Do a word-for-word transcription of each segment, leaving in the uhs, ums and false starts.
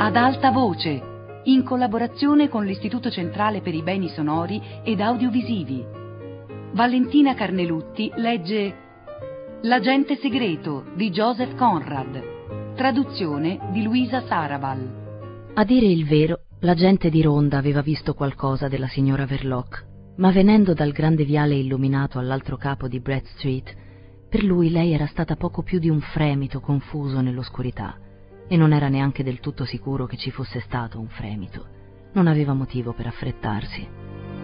Ad alta voce, in collaborazione con l'Istituto Centrale per i Beni Sonori ed Audiovisivi. Valentina Carnelutti legge L'agente segreto di Joseph Conrad, traduzione di Luisa Sarabal. A dire il vero, l'agente di ronda aveva visto qualcosa della signora Verloc, ma venendo dal grande viale illuminato all'altro capo di Brett Street, per lui lei era stata poco più di un fremito confuso nell'oscurità, e non era neanche del tutto sicuro che ci fosse stato un fremito. Non aveva motivo per affrettarsi.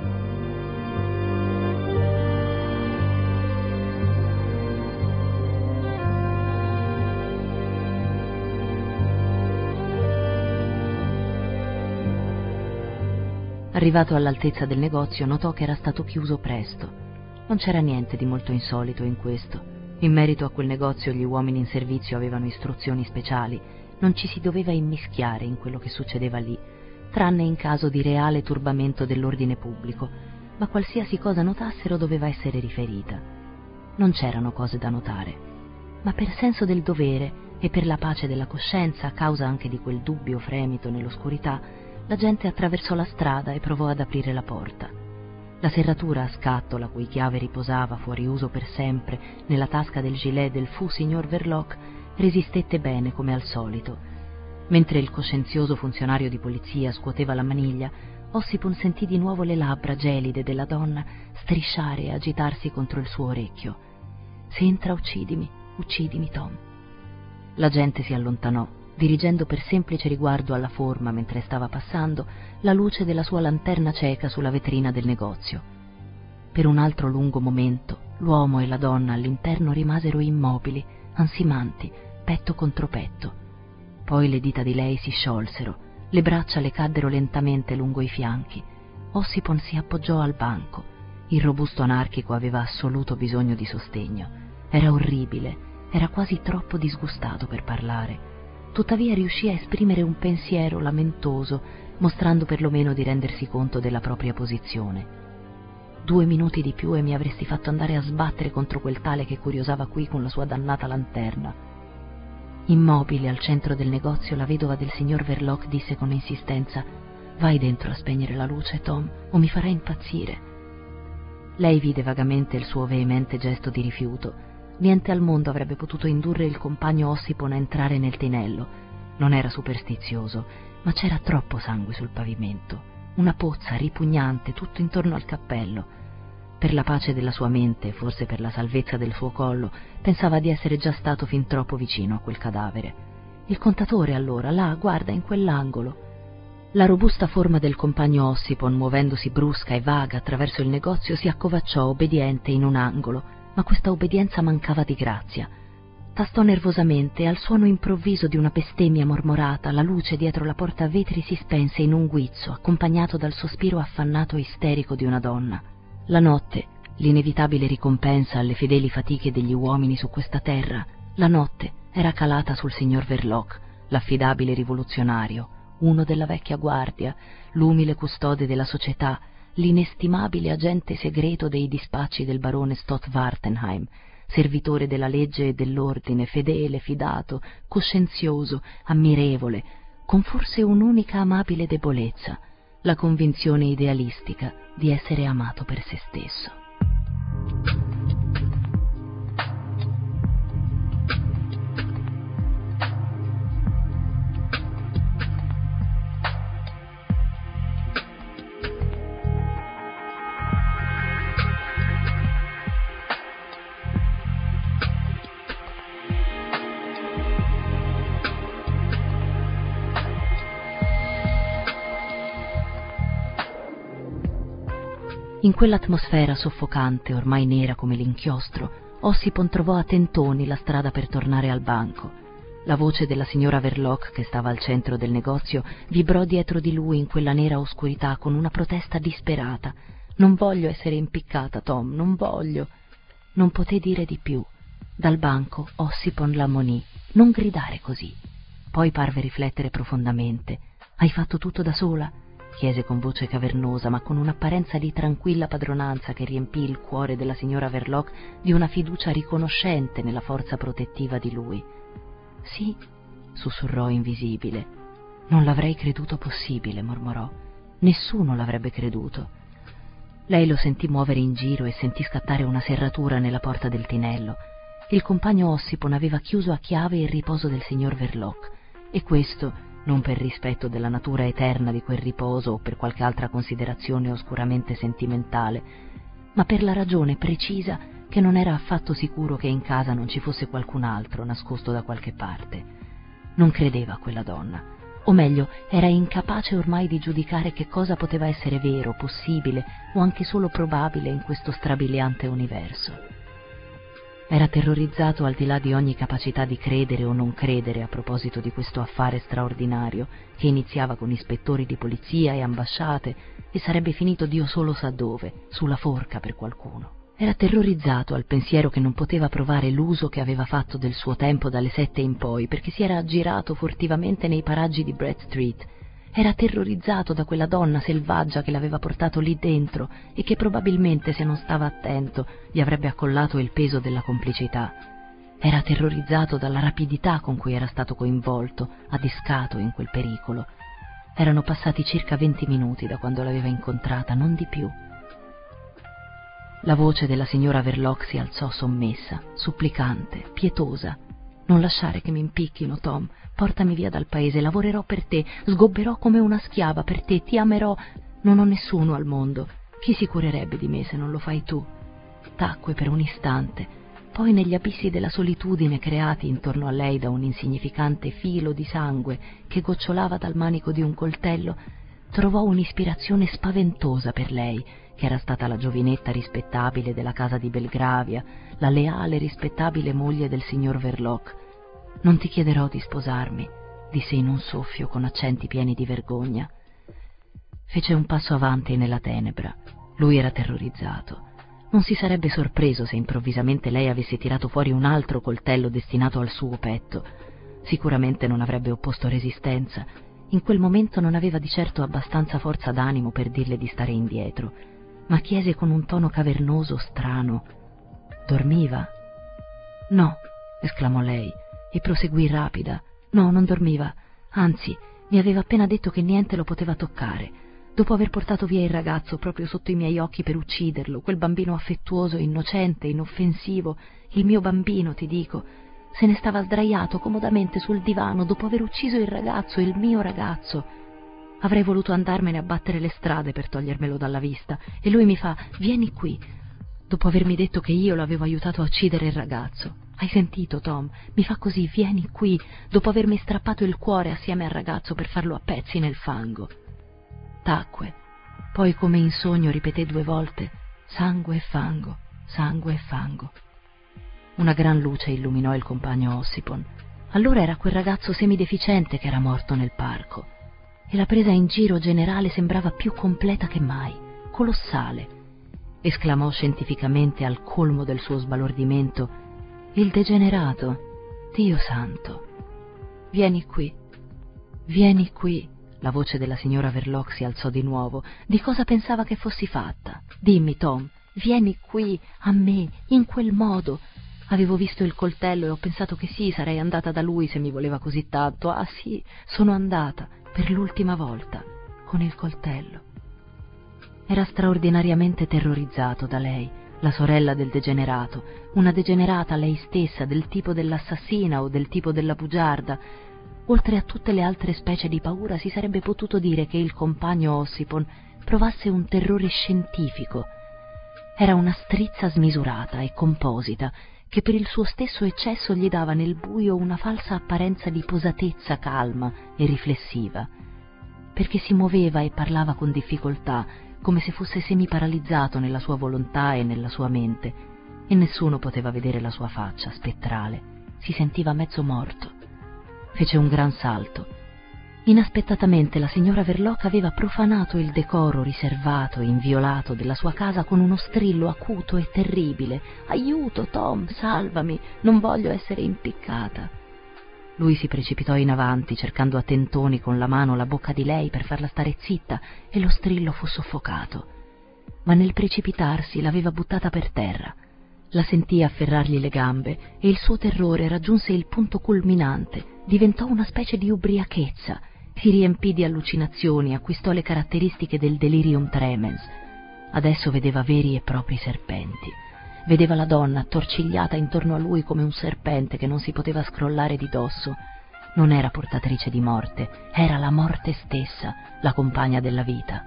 Arrivato all'altezza del negozio, notò che era stato chiuso presto. Non c'era niente di molto insolito in questo. In merito a quel negozio gli uomini in servizio avevano istruzioni speciali. Non ci si doveva immischiare in quello che succedeva lì, tranne in caso di reale turbamento dell'ordine pubblico, ma qualsiasi cosa notassero doveva essere riferita. Non c'erano cose da notare, ma per senso del dovere e per la pace della coscienza, a causa anche di quel dubbio fremito nell'oscurità, la gente attraversò la strada e provò ad aprire la porta. La serratura a scatto, la cui chiave riposava, fuori uso per sempre, nella tasca del gilet del fu signor Verloc, resistette bene come al solito. Mentre il coscienzioso funzionario di polizia scuoteva la maniglia, Ossipon sentì di nuovo le labbra gelide della donna strisciare e agitarsi contro il suo orecchio. «Se entra, uccidimi, uccidimi, Tom». L'agente si allontanò, dirigendo per semplice riguardo alla forma, mentre stava passando, la luce della sua lanterna cieca sulla vetrina del negozio. Per un altro lungo momento l'uomo e la donna all'interno rimasero immobili, ansimanti, petto contro petto. Poi le dita di lei si sciolsero, le braccia le caddero lentamente lungo i fianchi. Ossipon si appoggiò al banco. Il robusto anarchico aveva assoluto bisogno di sostegno. Era orribile, era quasi troppo disgustato per parlare. Tuttavia riuscì a esprimere un pensiero lamentoso, mostrando perlomeno di rendersi conto della propria posizione. Due minuti di più e mi avresti fatto andare a sbattere contro quel tale che curiosava qui con la sua dannata lanterna. Immobile al centro del negozio, la vedova del signor Verloc disse con insistenza: «Vai dentro a spegnere la luce, Tom, o mi farai impazzire». Lei vide vagamente il suo veemente gesto di rifiuto. Niente al mondo avrebbe potuto indurre il compagno Ossipon a entrare nel tinello. Non era superstizioso, ma c'era troppo sangue sul pavimento, una pozza ripugnante tutto intorno al cappello. Per la pace della sua mente, forse per la salvezza del suo collo, pensava di essere già stato fin troppo vicino a quel cadavere. Il contatore, allora, là, guarda, in quell'angolo. La robusta forma del compagno Ossipon, muovendosi brusca e vaga attraverso il negozio, si accovacciò obbediente in un angolo, ma questa obbedienza mancava di grazia. Tastò nervosamente e al suono improvviso di una bestemmia mormorata la luce dietro la porta a vetri si spense in un guizzo, accompagnato dal sospiro affannato e isterico di una donna. La notte, l'inevitabile ricompensa alle fedeli fatiche degli uomini su questa terra, la notte era calata sul signor Verloc, l'affidabile rivoluzionario, uno della vecchia guardia, l'umile custode della società, l'inestimabile agente segreto dei dispacci del barone Stott Wartenheim, servitore della legge e dell'ordine, fedele, fidato, coscienzioso, ammirevole, con forse un'unica amabile debolezza, la convinzione idealistica di essere amato per se stesso. In quell'atmosfera soffocante, ormai nera come l'inchiostro, Ossipon trovò a tentoni la strada per tornare al banco. La voce della signora Verloc, che stava al centro del negozio, vibrò dietro di lui in quella nera oscurità con una protesta disperata. «Non voglio essere impiccata, Tom, non voglio». Non poté dire di più. Dal banco Ossipon l'ammonì: «Non gridare così». Poi parve riflettere profondamente. «Hai fatto tutto da sola?» chiese con voce cavernosa, ma con un'apparenza di tranquilla padronanza che riempì il cuore della signora Verloc di una fiducia riconoscente nella forza protettiva di lui. «Sì», sussurrò invisibile. Non l'avrei creduto possibile, mormorò. Nessuno l'avrebbe creduto. Lei lo sentì muovere in giro e sentì scattare una serratura nella porta del tinello. Il compagno Ossipon aveva chiuso a chiave il riposo del signor Verloc, e questo non per rispetto della natura eterna di quel riposo o per qualche altra considerazione oscuramente sentimentale, ma per la ragione precisa che non era affatto sicuro che in casa non ci fosse qualcun altro nascosto da qualche parte. Non credeva a quella donna, o meglio, era incapace ormai di giudicare che cosa poteva essere vero, possibile o anche solo probabile in questo strabiliante universo. Era terrorizzato al di là di ogni capacità di credere o non credere a proposito di questo affare straordinario che iniziava con ispettori di polizia e ambasciate e sarebbe finito Dio solo sa dove, sulla forca per qualcuno. Era terrorizzato al pensiero che non poteva provare l'uso che aveva fatto del suo tempo dalle sette in poi, perché si era aggirato furtivamente nei paraggi di Brett Street. Era terrorizzato da quella donna selvaggia che l'aveva portato lì dentro e che probabilmente, se non stava attento, gli avrebbe accollato il peso della complicità. Era terrorizzato dalla rapidità con cui era stato coinvolto, adescato in quel pericolo. Erano passati circa venti minuti da quando l'aveva incontrata, non di più. La voce della signora Verloc si alzò sommessa, supplicante, pietosa. «Non lasciare che mi impicchino, Tom. Portami via dal paese, lavorerò per te, sgobberò come una schiava per te, ti amerò. Non ho nessuno al mondo. Chi si curerebbe di me se non lo fai tu?» Tacque per un istante. Poi, negli abissi della solitudine creati intorno a lei da un insignificante filo di sangue che gocciolava dal manico di un coltello, trovò un'ispirazione spaventosa per lei, che era stata la giovinetta rispettabile della casa di Belgravia, la leale e rispettabile moglie del signor Verloc. «Non ti chiederò di sposarmi», disse in un soffio con accenti pieni di vergogna. Fece un passo avanti nella tenebra. Lui era terrorizzato. Non si sarebbe sorpreso se improvvisamente lei avesse tirato fuori un altro coltello destinato al suo petto. Sicuramente non avrebbe opposto resistenza. In quel momento non aveva di certo abbastanza forza d'animo per dirle di stare indietro, ma chiese con un tono cavernoso, strano: «Dormiva?» «No», esclamò lei, e proseguì rapida: «No, non dormiva. Anzi, mi aveva appena detto che niente lo poteva toccare. Dopo aver portato via il ragazzo proprio sotto i miei occhi per ucciderlo, quel bambino affettuoso, innocente, inoffensivo, il mio bambino, ti dico, se ne stava sdraiato comodamente sul divano dopo aver ucciso il ragazzo, il mio ragazzo. Avrei voluto andarmene a battere le strade per togliermelo dalla vista, e lui mi fa: vieni qui, dopo avermi detto che io l'avevo aiutato a uccidere il ragazzo. Hai sentito, Tom? Mi fa così: vieni qui, dopo avermi strappato il cuore assieme al ragazzo per farlo a pezzi nel fango». Tacque, poi come in sogno ripeté due volte: «Sangue e fango, sangue e fango». Una gran luce illuminò il compagno Ossipon. Allora era quel ragazzo semideficiente che era morto nel parco, e la presa in giro generale sembrava più completa che mai, colossale. Esclamò scientificamente, al colmo del suo sbalordimento: «Il degenerato, Dio santo! Vieni qui, vieni qui». La voce della signora Verloc si alzò di nuovo. «Di cosa pensava che fossi fatta? Dimmi, Tom, vieni qui, a me, in quel modo. Avevo visto il coltello e ho pensato che sì, sarei andata da lui se mi voleva così tanto. Ah sì, sono andata, per l'ultima volta, con il coltello». Era straordinariamente terrorizzato da lei, la sorella del degenerato, una degenerata lei stessa, del tipo dell'assassina o del tipo della bugiarda. Oltre a tutte le altre specie di paura, si sarebbe potuto dire che il compagno Ossipon provasse un terrore scientifico. Era una strizza smisurata e composita, che per il suo stesso eccesso gli dava nel buio una falsa apparenza di posatezza calma e riflessiva, perché si muoveva e parlava con difficoltà, come se fosse semiparalizzato nella sua volontà e nella sua mente, e nessuno poteva vedere la sua faccia spettrale. Si sentiva mezzo morto. Fece un gran salto. Inaspettatamente la signora Verloc aveva profanato il decoro riservato e inviolato della sua casa con uno strillo acuto e terribile: «Aiuto, Tom, salvami, non voglio essere impiccata». Lui si precipitò in avanti, cercando a tentoni con la mano la bocca di lei per farla stare zitta, e lo strillo fu soffocato. Ma nel precipitarsi l'aveva buttata per terra. La sentì afferrargli le gambe e il suo terrore raggiunse il punto culminante, diventò una specie di ubriachezza, Si riempì di allucinazioni, acquistò le caratteristiche del delirium tremens. Adesso vedeva veri e propri serpenti. Vedeva la donna attorcigliata intorno a lui come un serpente che non si poteva scrollare di dosso. Non era portatrice di morte, era la morte stessa, la compagna della vita.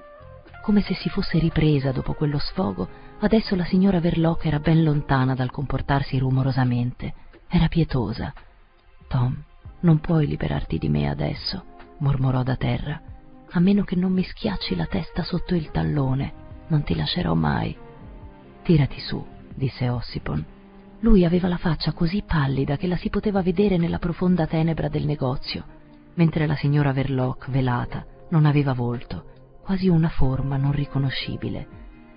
Come se si fosse ripresa dopo quello sfogo, adesso la signora Verloc era ben lontana dal comportarsi rumorosamente. Era pietosa. «Tom, non puoi liberarti di me adesso», mormorò da terra. «A meno che non mi schiacci la testa sotto il tallone, non ti lascerò mai». «Tirati su», disse Ossipon. Lui aveva la faccia così pallida che la si poteva vedere nella profonda tenebra del negozio, mentre la signora Verloc, velata, non aveva volto, quasi una forma non riconoscibile.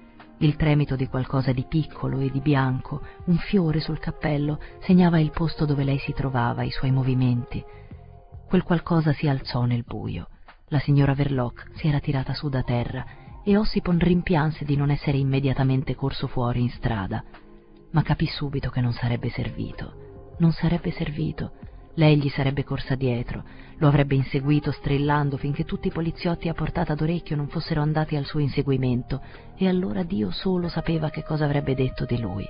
Il tremito di qualcosa di piccolo e di bianco, un fiore sul cappello, segnava il posto dove lei si trovava, i suoi movimenti. Quel qualcosa si alzò nel buio. La signora Verloc si era tirata su da terra e Ossipon rimpianse di non essere immediatamente corso fuori in strada. Ma capì subito che non sarebbe servito. Non sarebbe servito. Lei gli sarebbe corsa dietro, lo avrebbe inseguito strillando finché tutti i poliziotti a portata d'orecchio non fossero andati al suo inseguimento, e allora Dio solo sapeva che cosa avrebbe detto di lui.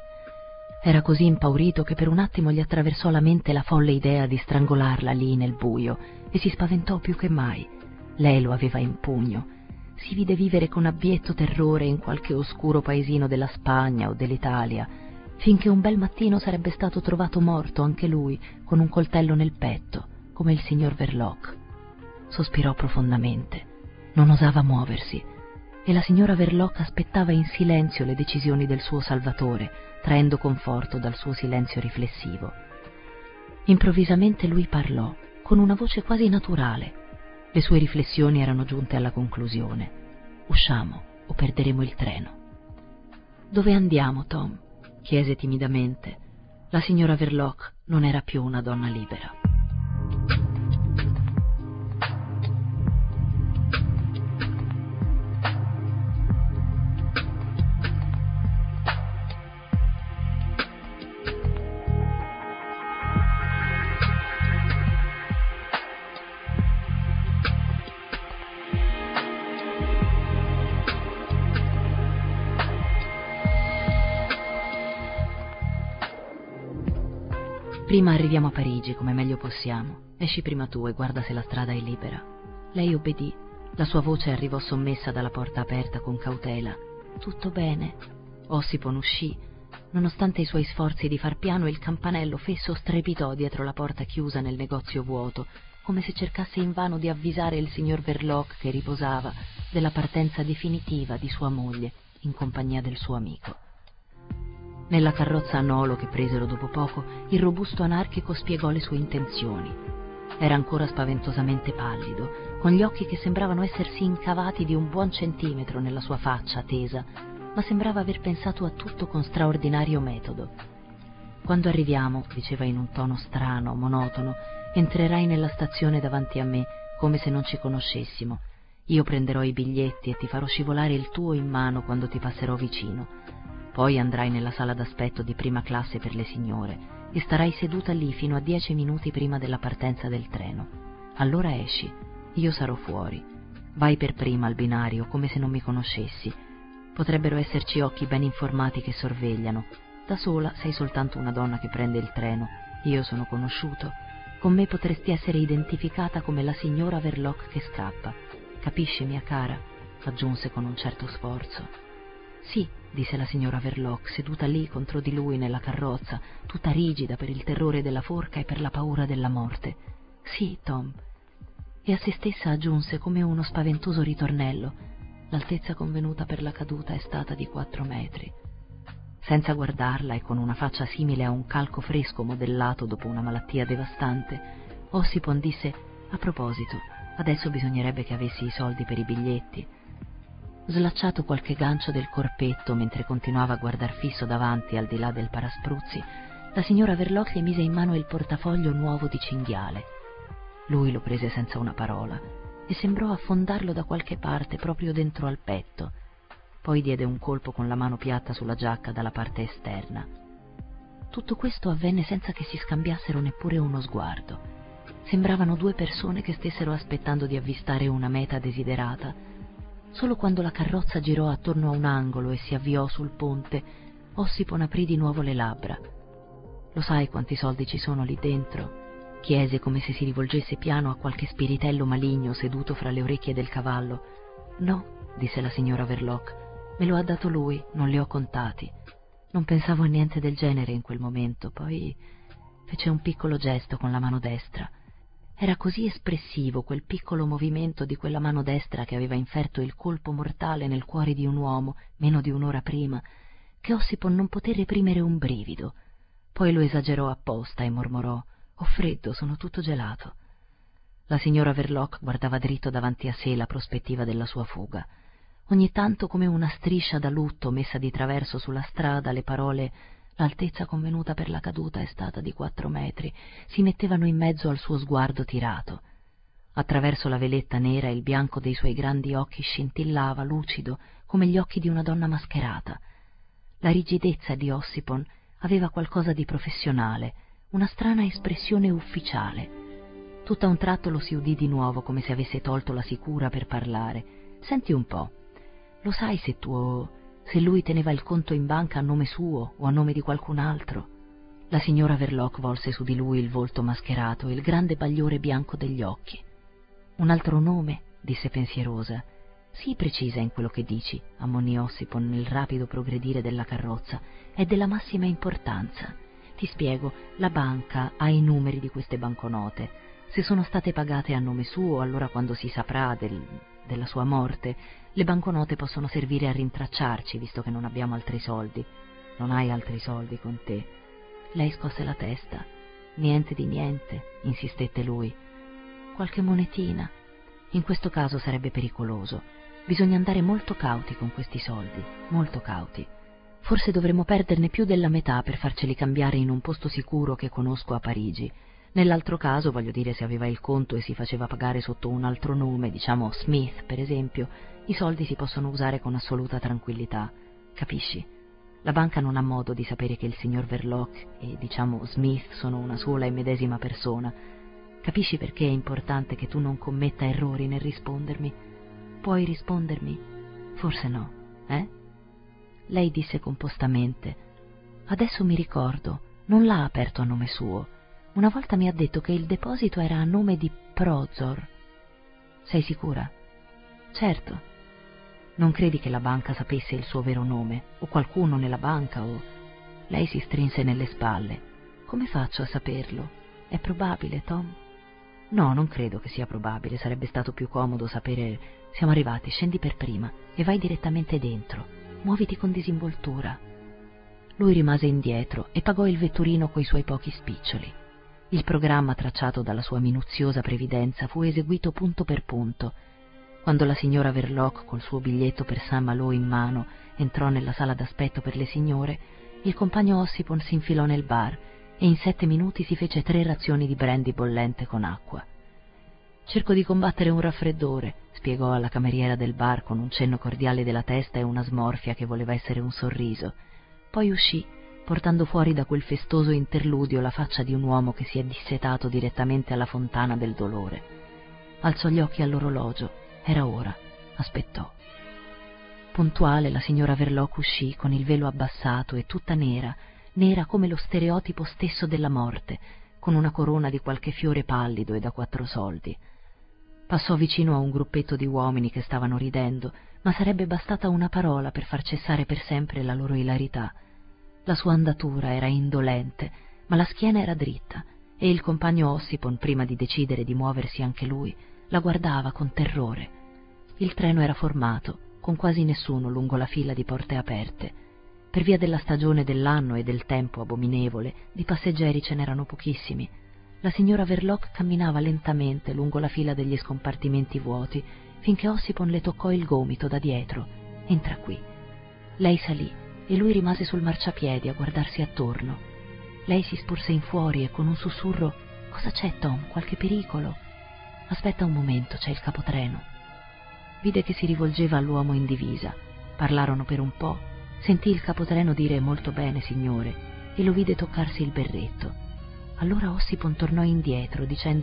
Era così impaurito che per un attimo gli attraversò la mente la folle idea di strangolarla lì nel buio, e si spaventò più che mai. Lei lo aveva in pugno. Si vide vivere con abbietto terrore in qualche oscuro paesino della Spagna o dell'Italia, finché un bel mattino sarebbe stato trovato morto anche lui, con un coltello nel petto, come il signor Verloc. Sospirò profondamente. Non osava muoversi, e la signora Verloc aspettava in silenzio le decisioni del suo salvatore, traendo conforto dal suo silenzio riflessivo. Improvvisamente lui parlò, con una voce quasi naturale. Le sue riflessioni erano giunte alla conclusione. «Usciamo, o perderemo il treno». «Dove andiamo, Tom?» chiese timidamente. La signora Verloc non era più una donna libera. Prima arriviamo a Parigi come meglio possiamo. Esci prima tu e guarda se la strada è libera. Lei obbedì. La sua voce arrivò sommessa dalla porta aperta con cautela. Tutto bene. Ossipon uscì. Nonostante i suoi sforzi di far piano, il campanello fesso strepitò dietro la porta chiusa nel negozio vuoto, come se cercasse invano di avvisare il signor Verloc, che riposava, della partenza definitiva di sua moglie in compagnia del suo amico. Nella carrozza a nolo che presero dopo poco, il robusto anarchico spiegò le sue intenzioni. Era ancora spaventosamente pallido, con gli occhi che sembravano essersi incavati di un buon centimetro nella sua faccia tesa, ma sembrava aver pensato a tutto con straordinario metodo. «Quando arriviamo», diceva in un tono strano, monotono, «entrerai nella stazione davanti a me, come se non ci conoscessimo. Io prenderò i biglietti e ti farò scivolare il tuo in mano quando ti passerò vicino. Poi andrai nella sala d'aspetto di prima classe per le signore e starai seduta lì fino a dieci minuti prima della partenza del treno. Allora esci, io sarò fuori. Vai per prima al binario come se non mi conoscessi. Potrebbero esserci occhi ben informati che sorvegliano. Da sola sei soltanto una donna che prende il treno. Io sono conosciuto. Con me potresti essere identificata come la signora Verloc che scappa. Capisci, mia cara?» aggiunse con un certo sforzo. «Sì», disse la signora Verloc, seduta lì contro di lui nella carrozza, tutta rigida per il terrore della forca e per la paura della morte. «Sì, Tom». E a se stessa aggiunse come uno spaventoso ritornello: «L'altezza convenuta per la caduta è stata di quattro metri». Senza guardarla e con una faccia simile a un calco fresco modellato dopo una malattia devastante, Ossipon disse: «A proposito, adesso bisognerebbe che avessi i soldi per i biglietti». Slacciato qualche gancio del corpetto mentre continuava a guardar fisso davanti al di là del paraspruzzi, la signora Verloc gli mise in mano il portafoglio nuovo di cinghiale. Lui lo prese senza una parola e sembrò affondarlo da qualche parte proprio dentro al petto. Poi diede un colpo con la mano piatta sulla giacca dalla parte esterna. Tutto questo avvenne senza che si scambiassero neppure uno sguardo. Sembravano due persone che stessero aspettando di avvistare una meta desiderata. Solo quando la carrozza girò attorno a un angolo e si avviò sul ponte, Ossipon aprì di nuovo le labbra. «Lo sai quanti soldi ci sono lì dentro?» chiese, come se si rivolgesse piano a qualche spiritello maligno seduto fra le orecchie del cavallo. «No», disse la signora Verloc, «me lo ha dato lui, non li ho contati. Non pensavo a niente del genere in quel momento, poi fece un piccolo gesto con la mano destra. Era così espressivo quel piccolo movimento di quella mano destra che aveva inferto il colpo mortale nel cuore di un uomo meno di un'ora prima, che Ossipon non poté reprimere un brivido. Poi lo esagerò apposta e mormorò: «Ho freddo, sono tutto gelato». La signora Verloc guardava dritto davanti a sé la prospettiva della sua fuga. Ogni tanto, come una striscia da lutto messa di traverso sulla strada, le parole «l'altezza convenuta per la caduta è stata di quattro metri» si mettevano in mezzo al suo sguardo tirato. Attraverso la veletta nera il bianco dei suoi grandi occhi scintillava, lucido, come gli occhi di una donna mascherata. La rigidezza di Ossipon aveva qualcosa di professionale, una strana espressione ufficiale. Tutto a un tratto lo si udì di nuovo, come se avesse tolto la sicura per parlare. «Senti un po', lo sai se tuo... se lui teneva il conto in banca a nome suo o a nome di qualcun altro?» La signora Verloc volse su di lui il volto mascherato e il grande bagliore bianco degli occhi. «Un altro nome?» disse pensierosa. «Sii precisa in quello che dici», ammonì Ossipon nel rapido progredire della carrozza. «È della massima importanza. Ti spiego, la banca ha i numeri di queste banconote. Se sono state pagate a nome suo, allora quando si saprà del, della sua morte, le banconote possono servire a rintracciarci, visto che non abbiamo altri soldi». «Non hai altri soldi con te?» Lei scosse la testa. «Niente di niente», insistette lui. «Qualche monetina. In questo caso sarebbe pericoloso. Bisogna andare molto cauti con questi soldi, molto cauti. Forse dovremmo perderne più della metà per farceli cambiare in un posto sicuro che conosco a Parigi. Nell'altro caso, voglio dire, se aveva il conto e si faceva pagare sotto un altro nome, diciamo Smith per esempio, i soldi si possono usare con assoluta tranquillità. Capisci? La banca non ha modo di sapere che il signor Verloc e, diciamo, Smith sono una sola e medesima persona. Capisci perché è importante che tu non commetta errori nel rispondermi? Puoi rispondermi? Forse no, eh?» Lei disse compostamente: «Adesso mi ricordo, non l'ha aperto a nome suo. Una volta mi ha detto che il deposito era a nome di Prozor. Sei sicura?» «Certo». «Non credi che la banca sapesse il suo vero nome? O qualcuno nella banca o...» Lei si strinse nelle spalle. «Come faccio a saperlo? È probabile, Tom?» «No, non credo che sia probabile. Sarebbe stato più comodo sapere...» «Siamo arrivati, scendi per prima e vai direttamente dentro. Muoviti con disinvoltura». Lui rimase indietro e pagò il vetturino coi suoi pochi spiccioli. Il programma tracciato dalla sua minuziosa previdenza fu eseguito punto per punto. Quando la signora Verloc, col suo biglietto per Saint-Malo in mano, entrò nella sala d'aspetto per le signore, il compagno Ossipon si infilò nel bar e in sette minuti si fece tre razioni di brandy bollente con acqua. «Cerco di combattere un raffreddore», spiegò alla cameriera del bar con un cenno cordiale della testa e una smorfia che voleva essere un sorriso. Poi uscì, portando fuori da quel festoso interludio la faccia di un uomo che si è dissetato direttamente alla fontana del dolore. Alzò gli occhi all'orologio. Era ora. Aspettò. Puntuale la signora Verloc uscì con il velo abbassato e tutta nera, nera come lo stereotipo stesso della morte, con una corona di qualche fiore pallido e da quattro soldi. Passò vicino a un gruppetto di uomini che stavano ridendo, ma sarebbe bastata una parola per far cessare per sempre la loro ilarità. La sua andatura era indolente, ma la schiena era dritta, e il compagno Ossipon, prima di decidere di muoversi anche lui, la guardava con terrore. Il treno era formato, con quasi nessuno lungo la fila di porte aperte. Per via della stagione dell'anno e del tempo abominevole, di passeggeri ce n'erano pochissimi. La signora Verloc camminava lentamente lungo la fila degli scompartimenti vuoti, finché Ossipon le toccò il gomito da dietro. «Entra qui». Lei salì e lui rimase sul marciapiedi a guardarsi attorno. Lei si sporse in fuori e con un sussurro: «Cosa c'è, Tom? Qualche pericolo?» «Aspetta un momento, c'è il capotreno». Vide che si rivolgeva all'uomo in divisa. Parlarono per un po', sentì il capotreno dire «molto bene, signore», e lo vide toccarsi il berretto. Allora Ossipon tornò indietro dicendo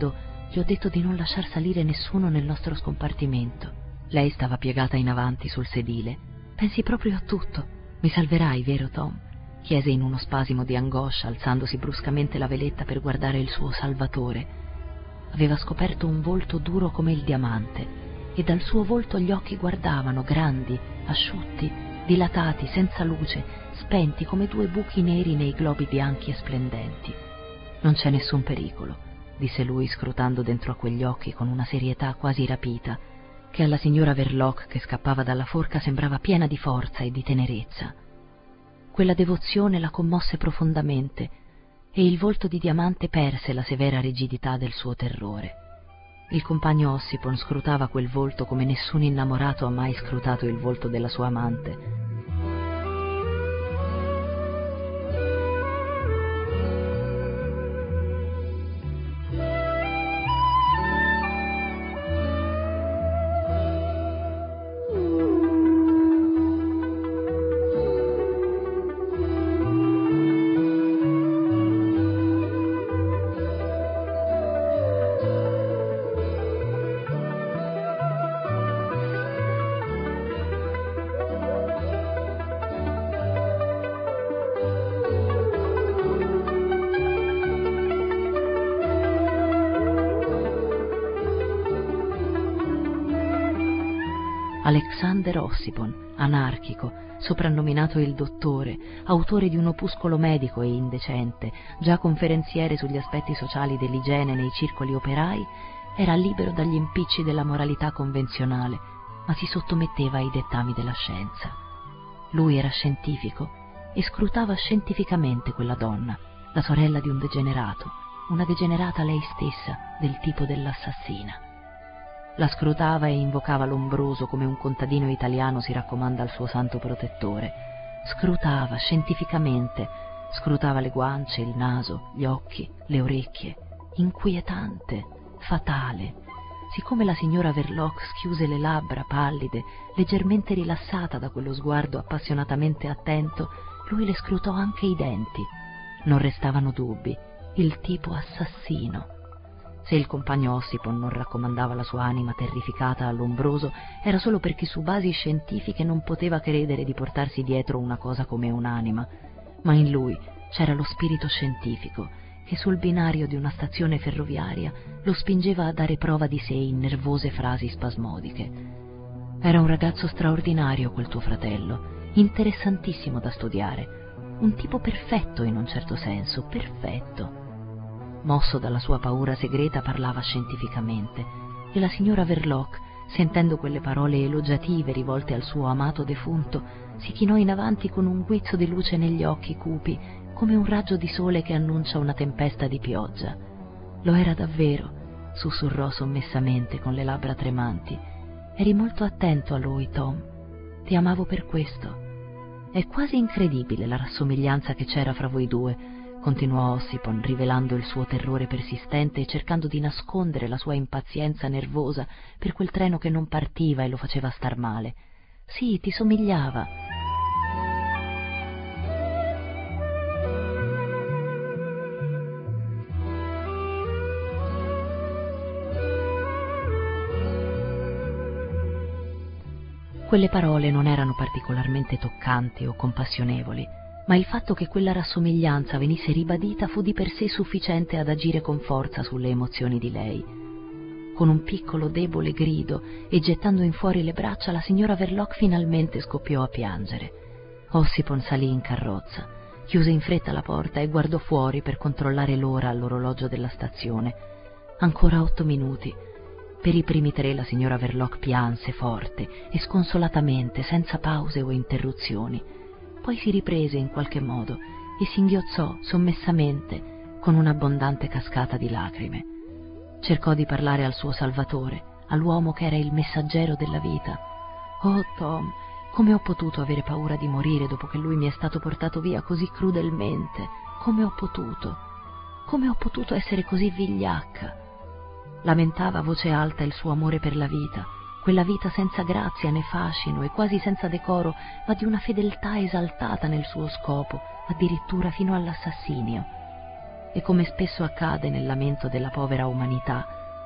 Gli ho detto di non lasciar salire nessuno nel nostro scompartimento. Lei stava piegata in avanti sul sedile. Pensi proprio a tutto. Mi salverai, vero Tom? Chiese in uno spasimo di angoscia, alzandosi bruscamente la veletta per guardare il suo salvatore. Aveva scoperto un volto duro come il diamante, e dal suo volto gli occhi guardavano, grandi, asciutti, dilatati, senza luce, spenti come due buchi neri nei globi bianchi e splendenti. Non c'è nessun pericolo, disse lui scrutando dentro a quegli occhi con una serietà quasi rapita, che alla signora Verloc, che scappava dalla forca, sembrava piena di forza e di tenerezza. Quella devozione la commosse profondamente, e il volto di diamante perse la severa rigidità del suo terrore. Il compagno Ossipon scrutava quel volto come nessun innamorato ha mai scrutato il volto della sua amante. Alexander Ossipon, anarchico, soprannominato il dottore, autore di un opuscolo medico e indecente, già conferenziere sugli aspetti sociali dell'igiene nei circoli operai, era libero dagli impicci della moralità convenzionale, ma si sottometteva ai dettami della scienza. Lui era scientifico e scrutava scientificamente quella donna, la sorella di un degenerato, una degenerata lei stessa, del tipo dell'assassina. La scrutava e invocava l'ombroso come un contadino italiano si raccomanda al suo santo protettore. Scrutava scientificamente, scrutava le guance, il naso, gli occhi, le orecchie. Inquietante, fatale. Siccome la signora Verloc schiuse le labbra pallide, leggermente rilassata da quello sguardo appassionatamente attento, lui le scrutò anche i denti. Non restavano dubbi, il tipo assassino. Se il compagno Ossipon non raccomandava la sua anima terrificata all'ombroso, era solo perché su basi scientifiche non poteva credere di portarsi dietro una cosa come un'anima, ma in lui c'era lo spirito scientifico che sul binario di una stazione ferroviaria lo spingeva a dare prova di sé in nervose frasi spasmodiche. Era un ragazzo straordinario quel tuo fratello, interessantissimo da studiare, un tipo perfetto in un certo senso, perfetto. Mosso dalla sua paura segreta parlava scientificamente, e la signora Verloc, sentendo quelle parole elogiative rivolte al suo amato defunto, si chinò in avanti con un guizzo di luce negli occhi cupi, come un raggio di sole che annuncia una tempesta di pioggia. Lo era davvero, sussurrò sommessamente con le labbra tremanti. Eri molto attento a lui, Tom. Ti amavo per questo. È quasi incredibile la rassomiglianza che c'era fra voi due, continuò Ossipon, rivelando il suo terrore persistente e cercando di nascondere la sua impazienza nervosa per quel treno che non partiva e lo faceva star male. Sì, ti somigliava. Quelle parole non erano particolarmente toccanti o compassionevoli, ma il fatto che quella rassomiglianza venisse ribadita fu di per sé sufficiente ad agire con forza sulle emozioni di lei. Con un piccolo debole grido e gettando in fuori le braccia, la signora Verloc finalmente scoppiò a piangere. Ossipon salì in carrozza, chiuse in fretta la porta e guardò fuori per controllare l'ora all'orologio della stazione. Ancora otto minuti. Per i primi tre la signora Verloc pianse forte e sconsolatamente, senza pause o interruzioni. Poi si riprese in qualche modo e singhiozzò sommessamente con un'abbondante cascata di lacrime. Cercò di parlare al suo salvatore, all'uomo che era il messaggero della vita. «Oh, Tom, come ho potuto avere paura di morire dopo che lui mi è stato portato via così crudelmente? Come ho potuto? Come ho potuto essere così vigliacca?» Lamentava a voce alta il suo amore per la vita, quella vita senza grazia né fascino e quasi senza decoro, ma di una fedeltà esaltata nel suo scopo, addirittura fino all'assassinio. E come spesso accade nel lamento della povera umanità,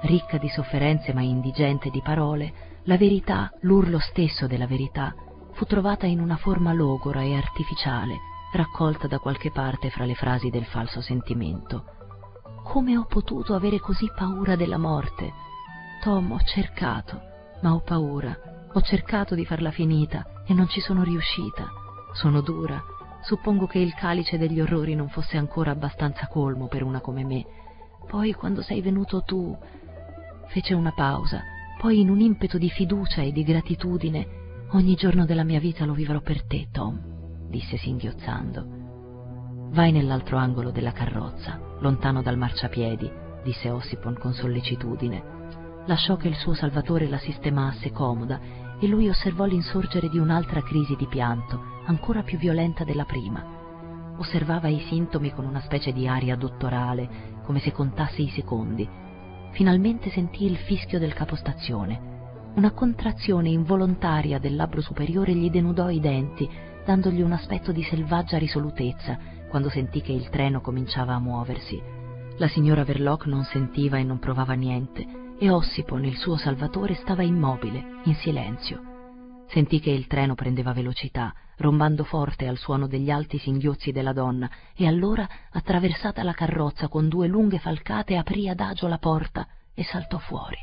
ricca di sofferenze ma indigente di parole, la verità, l'urlo stesso della verità, fu trovata in una forma logora e artificiale, raccolta da qualche parte fra le frasi del falso sentimento. Come ho potuto avere così paura della morte? Tom, ho cercato, ma ho paura. Ho cercato di farla finita e non ci sono riuscita. Sono dura. Suppongo che il calice degli orrori non fosse ancora abbastanza colmo per una come me. Poi, quando sei venuto tu... Fece una pausa. Poi, in un impeto di fiducia e di gratitudine, ogni giorno della mia vita lo vivrò per te, Tom, disse singhiozzando. Vai nell'altro angolo della carrozza, lontano dal marciapiedi, disse Ossipon con sollecitudine. Lasciò che il suo salvatore la sistemasse comoda e lui osservò l'insorgere di un'altra crisi di pianto, ancora più violenta della prima. Osservava i sintomi con una specie di aria dottorale, come se contasse i secondi. Finalmente sentì il fischio del capostazione. Una contrazione involontaria del labbro superiore gli denudò i denti, dandogli un aspetto di selvaggia risolutezza, quando sentì che il treno cominciava a muoversi. La signora Verloc non sentiva e non provava niente, e Ossipon, il suo salvatore, stava immobile, in silenzio. Sentì che il treno prendeva velocità, rombando forte al suono degli alti singhiozzi della donna, e allora, attraversata la carrozza con due lunghe falcate, aprì adagio la porta e saltò fuori.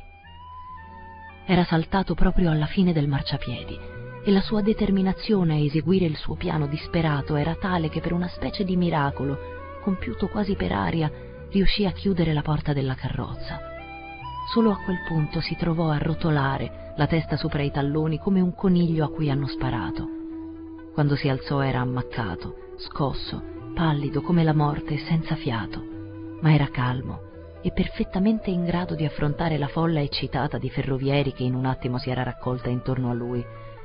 Era saltato proprio alla fine del marciapiedi, e la sua determinazione a eseguire il suo piano disperato era tale che per una specie di miracolo, compiuto quasi per aria, riuscì a chiudere la porta della carrozza. Solo a quel punto si trovò a rotolare, la testa sopra i talloni, come un coniglio a cui hanno sparato. Quando si alzò era ammaccato, scosso, pallido come la morte, senza fiato, ma era calmo e perfettamente in grado di affrontare la folla eccitata di ferrovieri che in un attimo si era raccolta intorno a lui.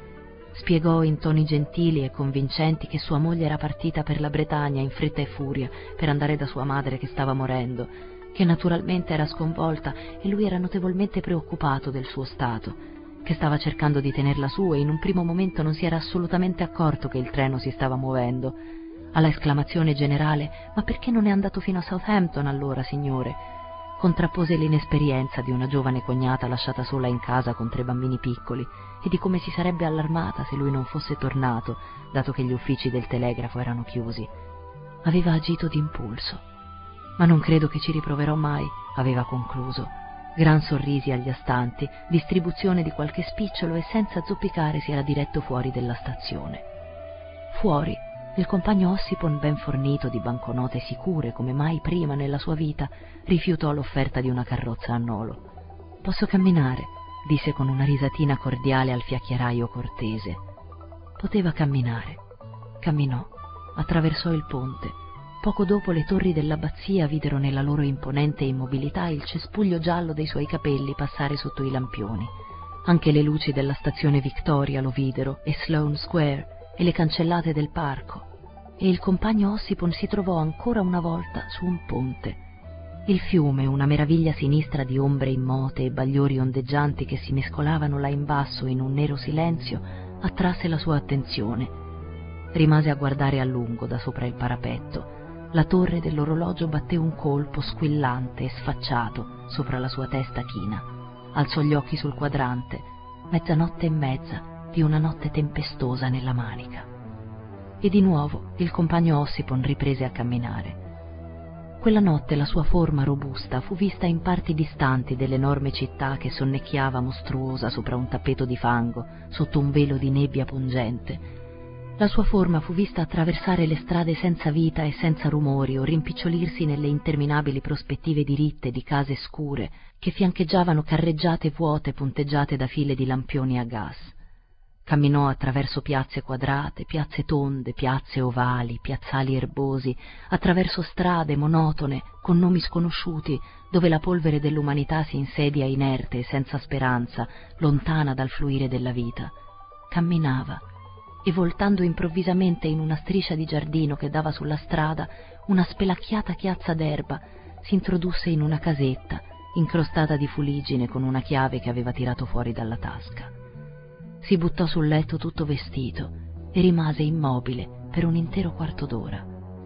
Spiegò in toni gentili e convincenti che sua moglie era partita per la Bretagna in fretta e furia per andare da sua madre che stava morendo, che naturalmente era sconvolta e lui era notevolmente preoccupato del suo stato, che stava cercando di tenerla su e in un primo momento non si era assolutamente accorto che il treno si stava muovendo. Alla esclamazione generale «Ma perché non è andato fino a Southampton allora, signore?» contrappose l'inesperienza di una giovane cognata lasciata sola in casa con tre bambini piccoli e di come si sarebbe allarmata se lui non fosse tornato, dato che gli uffici del telegrafo erano chiusi. Aveva agito d'impulso. «Ma non credo che ci riproverò mai», aveva concluso. Gran sorrisi agli astanti, distribuzione di qualche spicciolo e senza zoppicare si era diretto fuori della stazione. Fuori, il compagno Ossipon, ben fornito di banconote sicure come mai prima nella sua vita, rifiutò l'offerta di una carrozza a nolo. «Posso camminare?» disse con una risatina cordiale al fiaccheraio cortese. Poteva camminare. Camminò, attraversò il ponte. Poco dopo le torri dell'abbazia videro nella loro imponente immobilità il cespuglio giallo dei suoi capelli passare sotto i lampioni. Anche le luci della stazione Victoria lo videro, e Sloane Square, e le cancellate del parco, e il compagno Ossipon si trovò ancora una volta su un ponte. Il fiume, una meraviglia sinistra di ombre immote e bagliori ondeggianti che si mescolavano là in basso in un nero silenzio, attrasse la sua attenzione. Rimase a guardare a lungo da sopra il parapetto. La torre dell'orologio batté un colpo squillante e sfacciato sopra la sua testa china. Alzò gli occhi sul quadrante. Mezzanotte e mezza di una notte tempestosa nella Manica. E di nuovo il compagno Ossipon riprese a camminare. Quella notte la sua forma robusta fu vista in parti distanti dell'enorme città che sonnecchiava mostruosa sopra un tappeto di fango, sotto un velo di nebbia pungente. La sua forma fu vista attraversare le strade senza vita e senza rumori o rimpicciolirsi nelle interminabili prospettive diritte di case scure che fiancheggiavano carreggiate vuote punteggiate da file di lampioni a gas. Camminò attraverso piazze quadrate, piazze tonde, piazze ovali, piazzali erbosi, attraverso strade monotone, con nomi sconosciuti, dove la polvere dell'umanità si insedia inerte e senza speranza, lontana dal fluire della vita. Camminava, e voltando improvvisamente in una striscia di giardino che dava sulla strada, una spelacchiata chiazza d'erba, si introdusse in una casetta, incrostata di fuliggine con una chiave che aveva tirato fuori dalla tasca. Si buttò sul letto tutto vestito e rimase immobile per un intero quarto d'ora.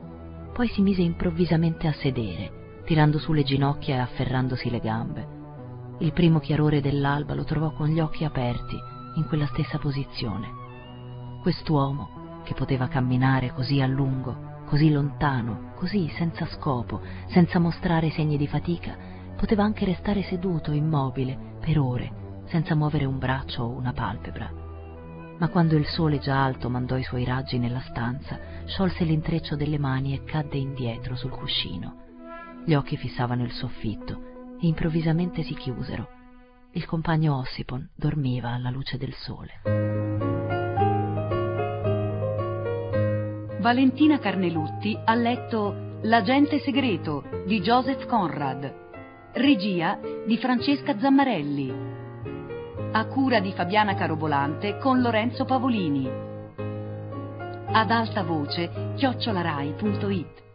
Poi si mise improvvisamente a sedere, tirando su le ginocchia e afferrandosi le gambe. Il primo chiarore dell'alba lo trovò con gli occhi aperti, in quella stessa posizione. Quest'uomo, che poteva camminare così a lungo, così lontano, così senza scopo, senza mostrare segni di fatica, poteva anche restare seduto, immobile, per ore, senza muovere un braccio o una palpebra. Ma quando il sole già alto mandò i suoi raggi nella stanza, sciolse l'intreccio delle mani e cadde indietro sul cuscino. Gli occhi fissavano il soffitto e improvvisamente si chiusero. Il compagno Ossipon dormiva alla luce del sole. Valentina Carnelutti ha letto L'agente segreto di Joseph Conrad, regia di Francesca Zammarelli, a cura di Fabiana Carobolante con Lorenzo Pavolini, ad alta voce chiocciolarai punto it.